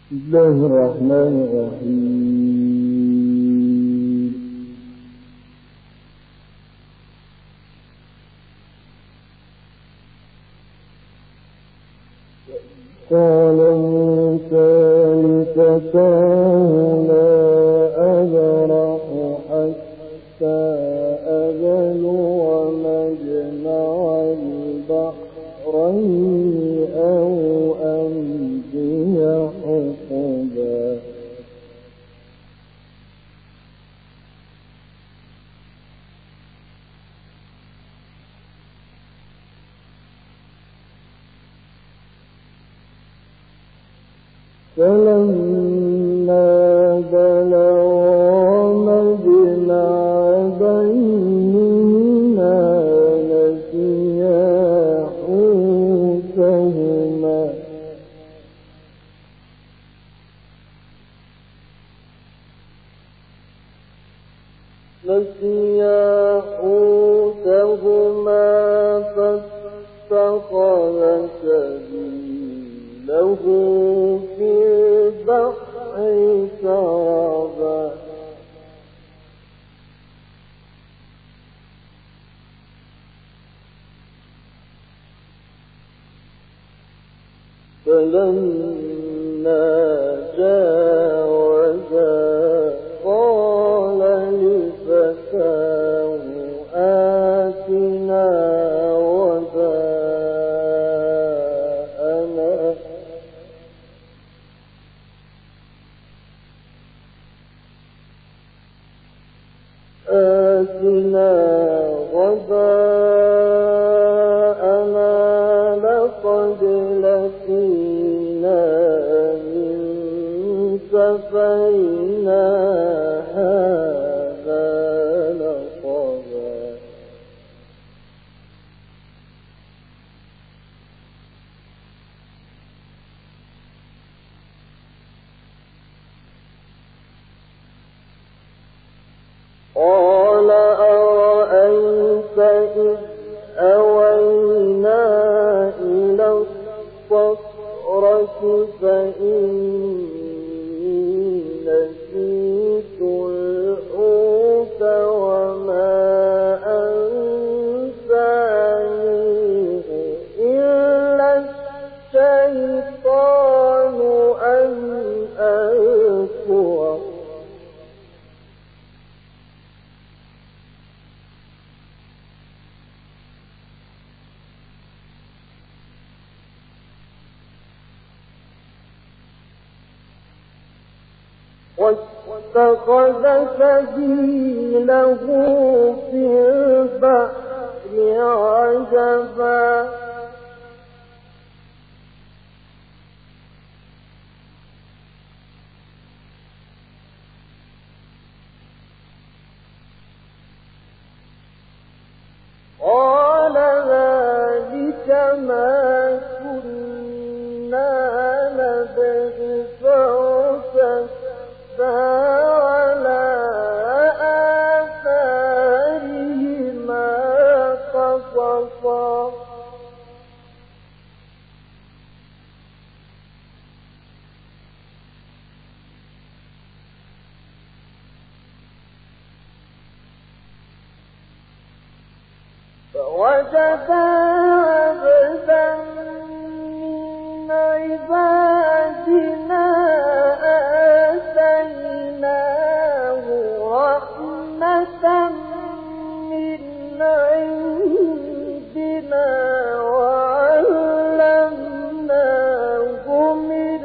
بسم الله الرحمن الرحيم. قال موسى لفتاه لا أبرح حتى أبلغ مجمع البحرين أو أمضي حقبا. فلما بلغا مجمع بينهما نسيا حوتهما فاتخذ سبيله في البحر سربا. فلما جاوزا قال لفتاه آتنا غداءنا لقد لقينا من سفرنا هذا نصبا. قال أرأيت إذ أوينا إلى الصخرة فإني نسيت الحوت وما أنسانيه إلا الشيطان أن أذكره. واتخذ سبيله في البحر عجبا. قال ذلك ما كنا نبغي على آثارهما قصصا. فوجدا عبدا من عبادنا آتيناه رحمة من عندنا وعلمناه من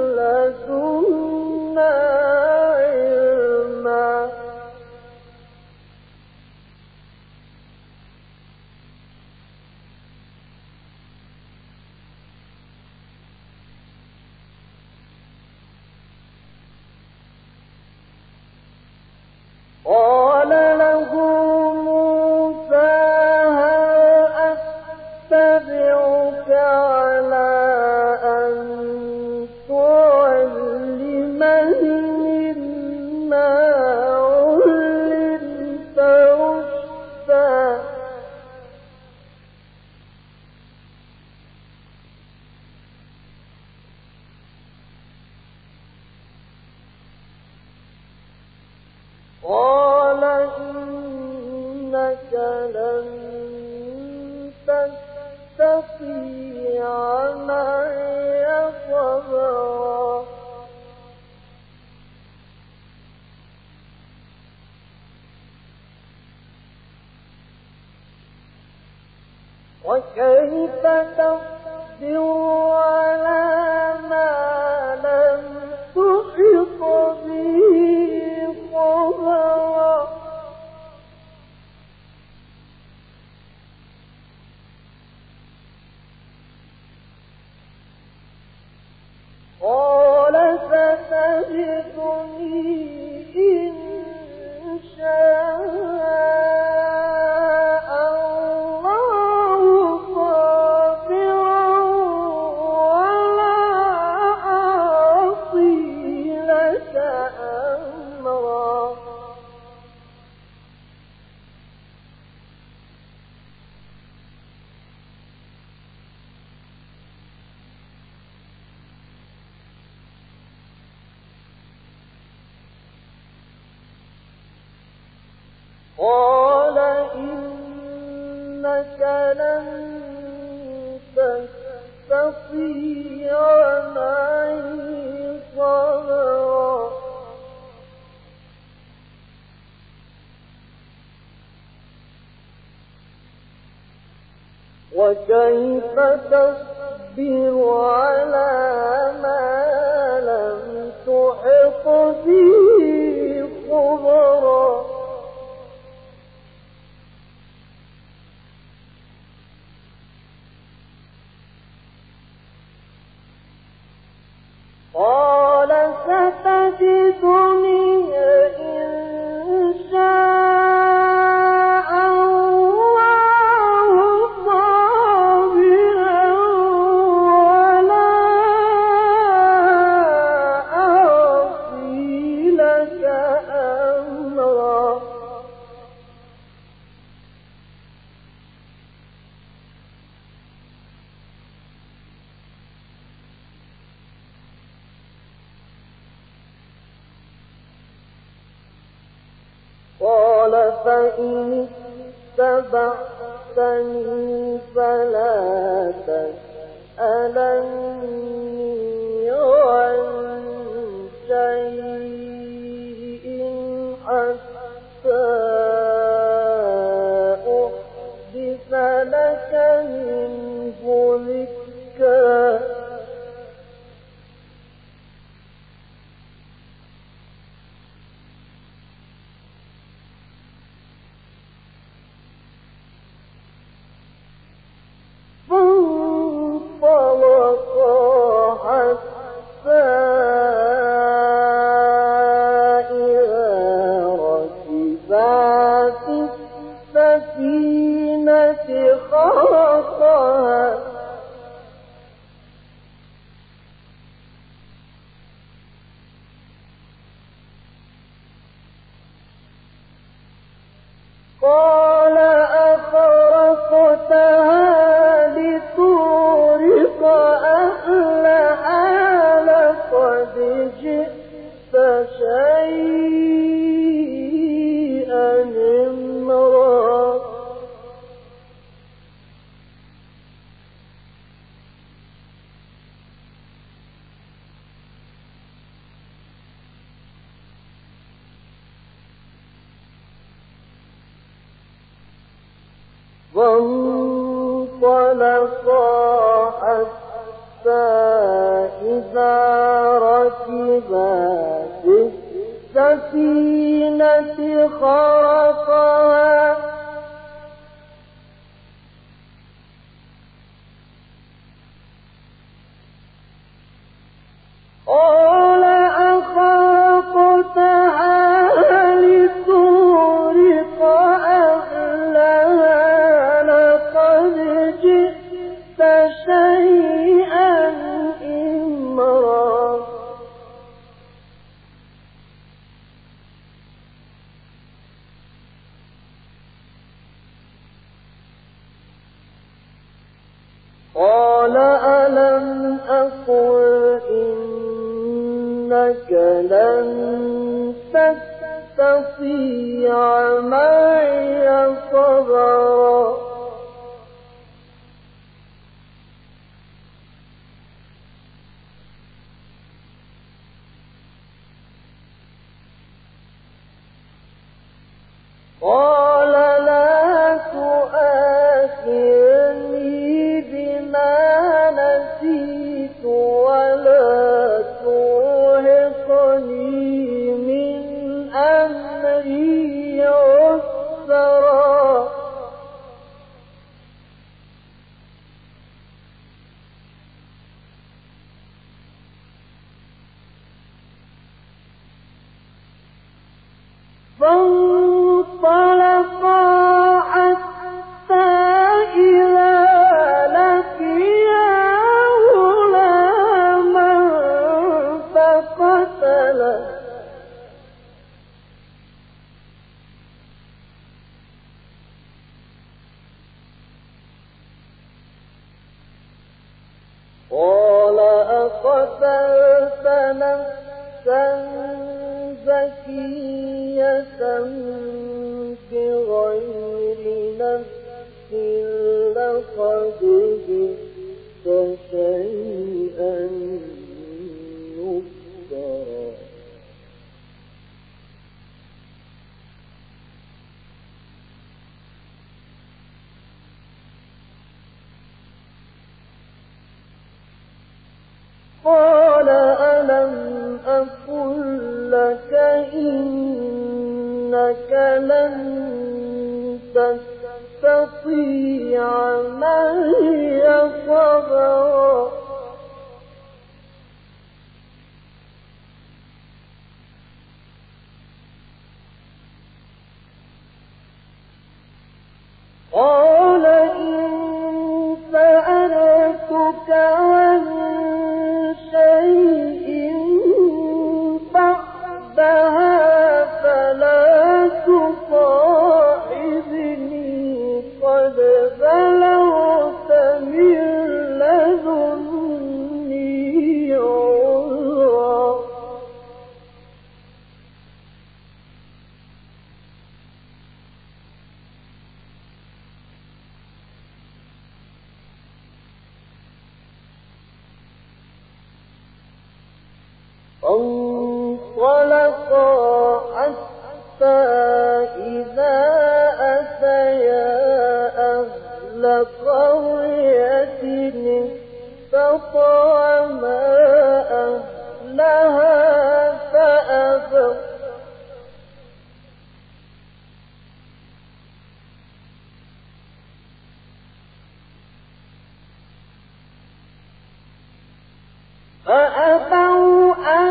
لدنا علما. قال إنك لن تستطيع معي صبرا وكيف تصبر على ما لم تحط به خبرا قال ستجدني إن شاء الله صابرا ولا أعصي لك أمرا قال إنك لن تستطيع معي صبرا وكيف تصبر على ما لم تحط به خبرا قال ستجدني إن شاء الله صابرا ولا أعصي لك أمرا قال فإن اتبعتني فلا تسألني عن شيء حتى أحدث لك منه ذكرا خرقها قال أخرقتها لتغرق أهلها لقد جئت شيئا إمرا فانطلقا حتى إذا ركبا في السفينة خرقها قال أخرقتها لتغرق أهلها لقد جئت شيئا إمرا قال ألم أقل إنك لن تستطيع تستطيع معي صبرا قال لا تؤاخذني بما نسيت ولا ترهقني من أمري عسرا فانطلقا حتى إذا لقيا غلاما فقتله قال أقتلت نفسا زكية بغير نفس لقد جئت شيئا نكرا قال ألم أقل لك إنك لن تستطيع معي صبرا قال إن سألتك عن شيء بعدها فلا تصاحبني قد بلغت من لدني عذرا فانطلقا حتى إذا أتيا أهل قرية استطعما أهلها فأبوا أن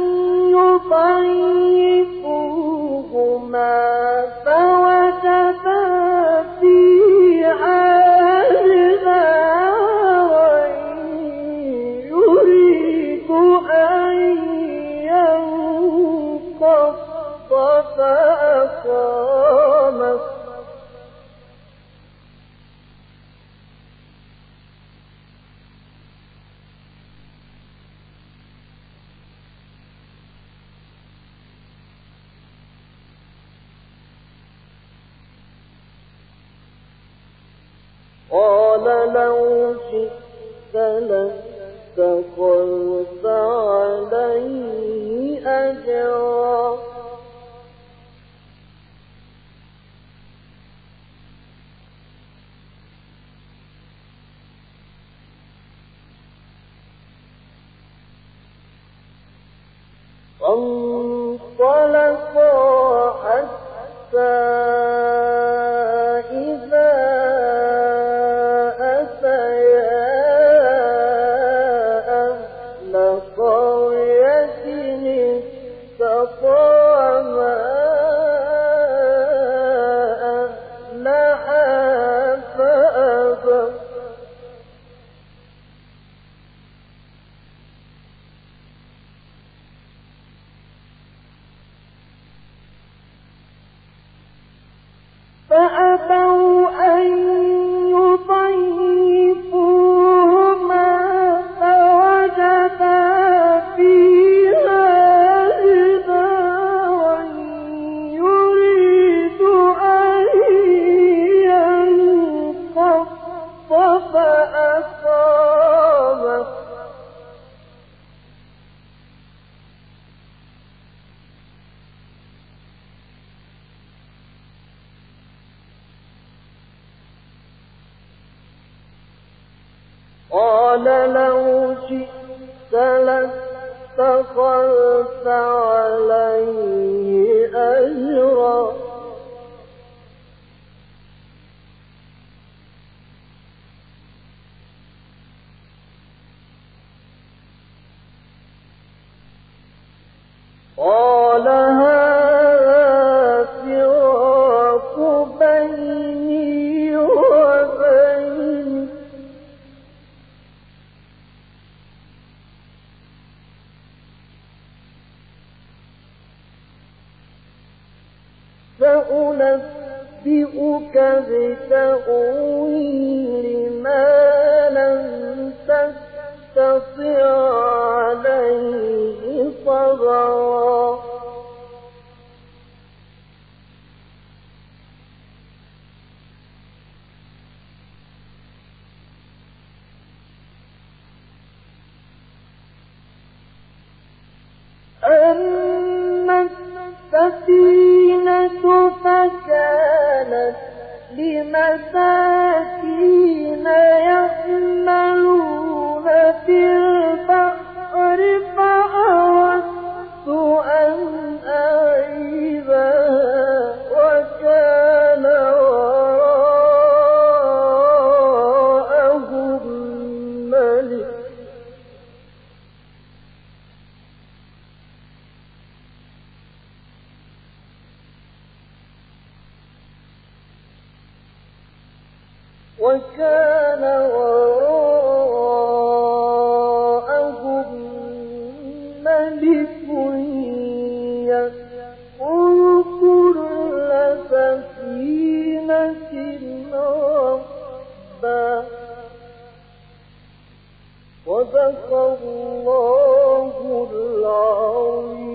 يضيفوهما فوجدا فيها جدارا يريد أن ينقض فأقامه قال لو شئت لاتخذت عليه أجرا فانطلقا حتى إذا قال لو شئت لاتخذت عليه أجرا قال هذا فراق بيني وبينك سأنبئك بتأويل ما لم تستطع عليه صبرا أما السفينة فكانت لمساكين يحملون في البحر فأردت أن أعيبها وكان وراءهم ملك يأخذ كل سفينة غصبا صدق الله العظيم.